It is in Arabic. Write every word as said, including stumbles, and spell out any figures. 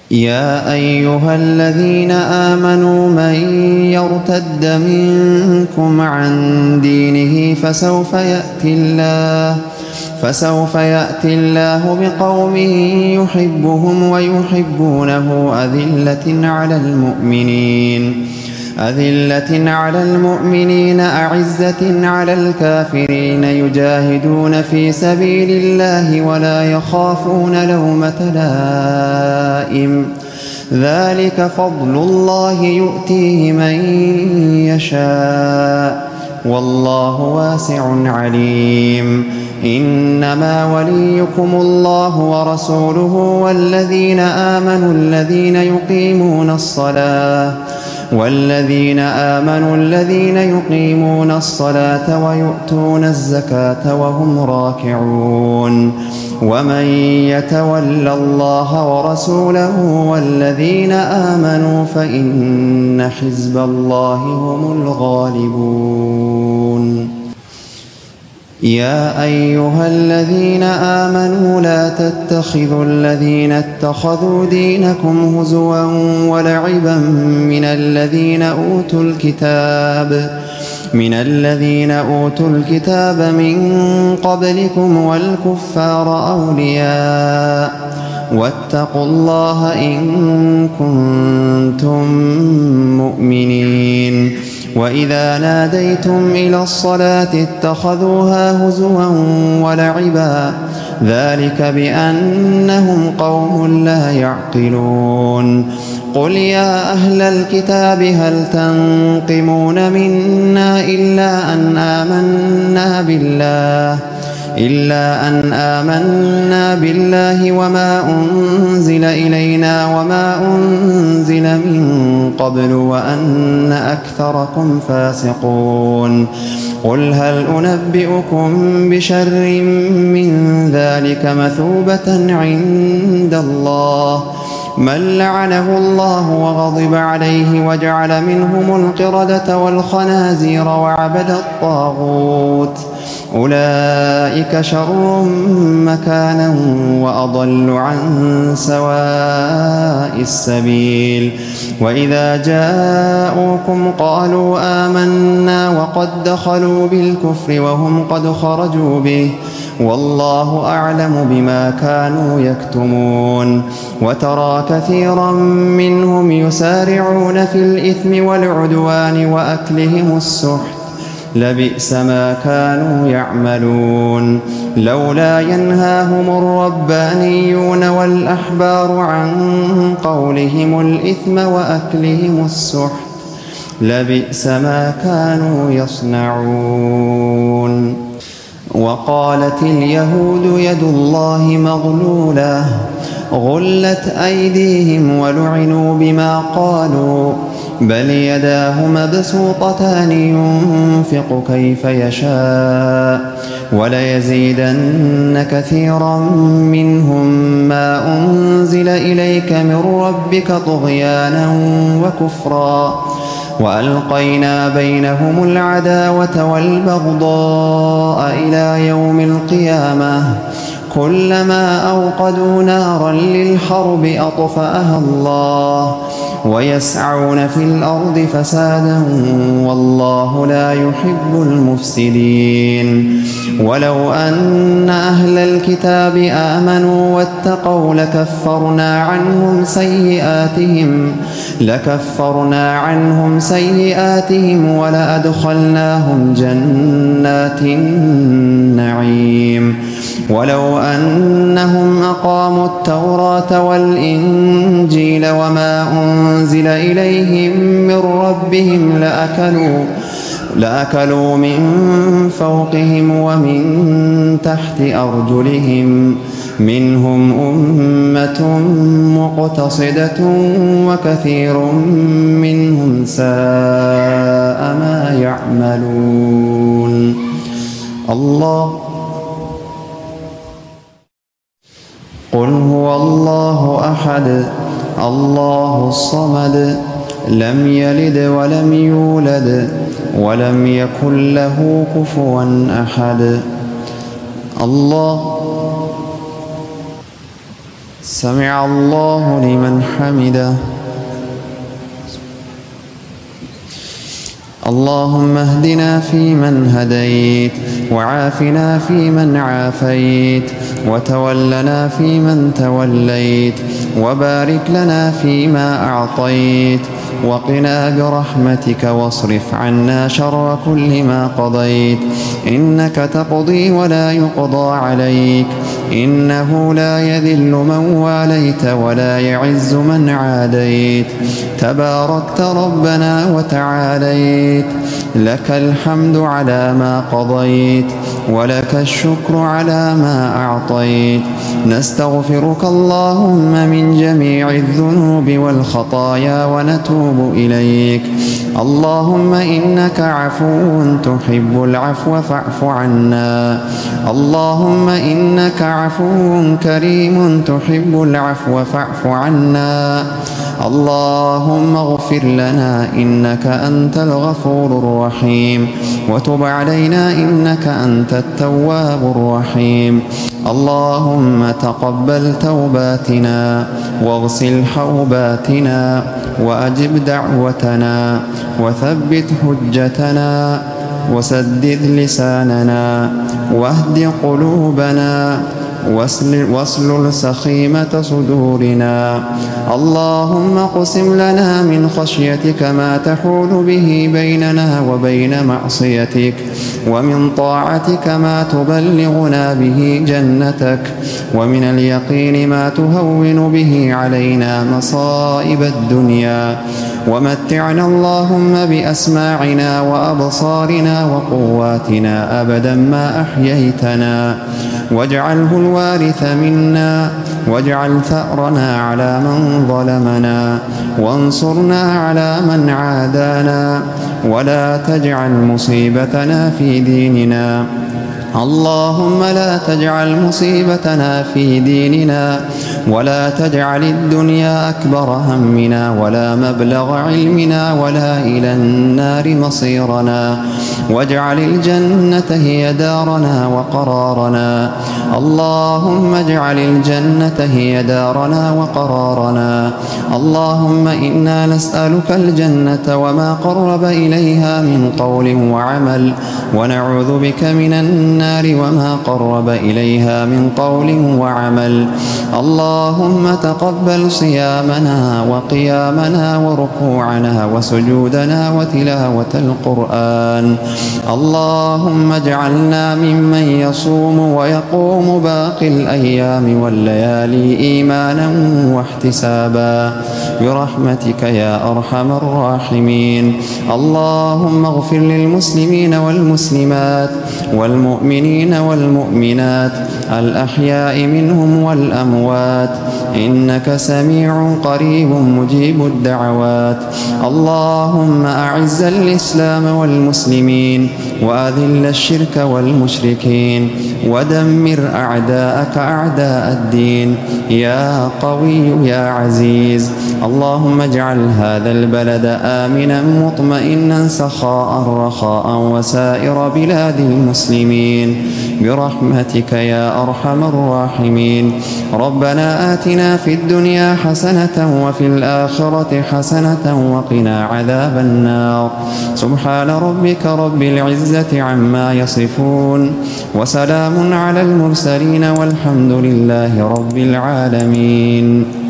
يا أيها الذين آمنوا من يرتد منكم عن دينه فسوف يأتي الله فسوف يأتي الله بقوم يحبهم ويحبونه أذلة على المؤمنين أذلة على المؤمنين أعزة على الكافرين يجاهدون في سبيل الله ولا يخافون لومة لائم ذلك فضل الله يؤتيه من يشاء والله واسع عليم إنما وليكم الله ورسوله والذين آمنوا الذين يقيمون الصلاة والذين آمنوا الذين يقيمون الصلاة ويؤتون الزكاة وهم راكعون ومن يتول الله ورسوله والذين آمنوا فإن حزب الله هم الغالبون يا أيها الذين آمنوا لا تتخذوا الذين اتخذوا دينكم هزوا ولعبا من الذين أوتوا الكتاب من الذين أوتوا الكتاب من قبلكم والكفار أولياء واتقوا الله إن كنتم مؤمنين وإذا ناديتم إلى الصلاة اتخذوها هزوا ولعبا ذلك بأنهم قوم لا يعقلون قل يا أهل الكتاب هل تنقمون منا إلا أن آمنا بالله إلا أن آمنا بالله وما أنزل إلينا وما أنزل من قبل وأن أكثركم فاسقون قل هل أنبئكم بشر من ذلك مثوبة عند الله من لعنه الله وغضب عليه وجعل منهم القردة والخنازير وعبد الطاغوت أولئك شر مكانا وأضل عن سواء السبيل وإذا جاءوكم قالوا آمنا وقد دخلوا بالكفر وهم قد خرجوا به والله أعلم بما كانوا يكتمون وترى كثيرا منهم يسارعون في الإثم والعدوان وأكلهم السحت لبئس ما كانوا يعملون لولا ينهاهم الربانيون والأحبار عن قولهم الإثم وأكلهم السحت لبئس ما كانوا يصنعون وقالت اليهود يد الله مغلولة غلت أيديهم ولعنوا بما قالوا بل يداه مبسوطتان ينفق كيف يشاء وليزيدن كثيرا منهم ما أنزل إليك من ربك طغيانا وكفرا وألقينا بينهم العداوة والبغضاء إلى يوم القيامة كلما أوقدوا نارا للحرب أطفأها الله ويسعون في الأرض فسادا والله لا يحب المفسدين ولو أن أهل الكتاب آمنوا واتقوا لكفرنا عنهم سيئاتهم لكفرنا عنهم سيئاتهم ولأدخلناهم جنات النعيم ولو أنهم أقاموا التوراة والإنجيل وما أنزل إليهم من ربهم لأكلوا لأكلوا من فوقهم ومن تحت أرجلهم منهم أمة مقتصدة وكثير منهم ساء ما يعملون الله قل هو الله أحد الله الصمد لم يلد ولم يولد ولم يكن له كفوا أحد الله سمع الله لمن حمده. اللهم اهدنا فيمن هديت، وعافنا فيمن عافيت، وتولنا فيمن توليت، وبارك لنا فيما أعطيت، وقنا برحمتك واصرف عنا شر كل ما قضيت. إنك تقضي ولا يقضى عليك، إنه لا يذل من واليت ولا يعز من عاديت. تباركت ربنا وتعاليت، لك الحمد على ما قضيت، ولك الشكر على ما أعطيت. نستغفرك اللهم من جميع الذنوب والخطايا ونتوب إليك. اللهم إنك عفو تحب العفو فاعف عنا. اللهم إنك عفو كريم تحب العفو فاعف عنا. اللهم اغفر لنا إنك أنت الغفور الرحيم، وتب علينا إنك أنت التواب الرحيم. اللهم تقبل توباتنا، واغسل حوباتنا، وأجب دعوتنا، وثبت حجتنا، وسدد لساننا، واهد قلوبنا، واسلل سخيمة صدورنا. اللهم اقسم لنا من خشيتك ما تحول به بيننا وبين معصيتك، ومن طاعتك ما تبلغنا به جنتك، ومن اليقين ما تهون به علينا مصائب الدنيا. ومتعنا اللهم بأسماعنا وأبصارنا وقواتنا أبدا ما أحييتنا، واجعله الوارث منا، واجعل ثأرنا على من ظلمنا، وانصرنا على من عادانا، ولا تجعل مصيبتنا في ديننا. اللهم لا تجعل مصيبتنا في ديننا، ولا تجعل الدنيا أكبر همنا، ولا مبلغ علمنا، ولا إلى النار مصيرنا، واجعل الجنة هي دارنا وقرارنا. اللهم اجعل الجنة هي دارنا وقرارنا. اللهم إنا نسألك الجنة وما قرب إليها من قول وعمل، ونعوذ بك من النار وما قرب إليها من قول وعمل. اللهم تقبل صيامنا وقيامنا وركوعنا وسجودنا وتلاوة القرآن. اللهم اجعلنا ممن يصوم ويقوم باقي الأيام والليالي إيمانا واحتسابا برحمتك يا أرحم الراحمين. اللهم اغفر للمسلمين والمسلمات والمؤمنين والمؤمنات الأحياء منهم والأموات، إنك سميع قريب مجيب الدعوات. اللهم أعز الإسلام والمسلمين، وأذل الشرك والمشركين، ودمر أعداءك أعداء الدين يا قوي يا عزيز. اللهم اجعل هذا البلد آمنا مطمئنا سخاء رخاء وسائر بلاد المسلمين برحمتك يا أرحم الراحمين. ربنا آتنا في الدنيا حسنة وفي الآخرة حسنة وقنا عذاب النار. سبحان ربك رب العزة عما يصفون، وسلام على المرسلين، والحمد لله رب العالمين.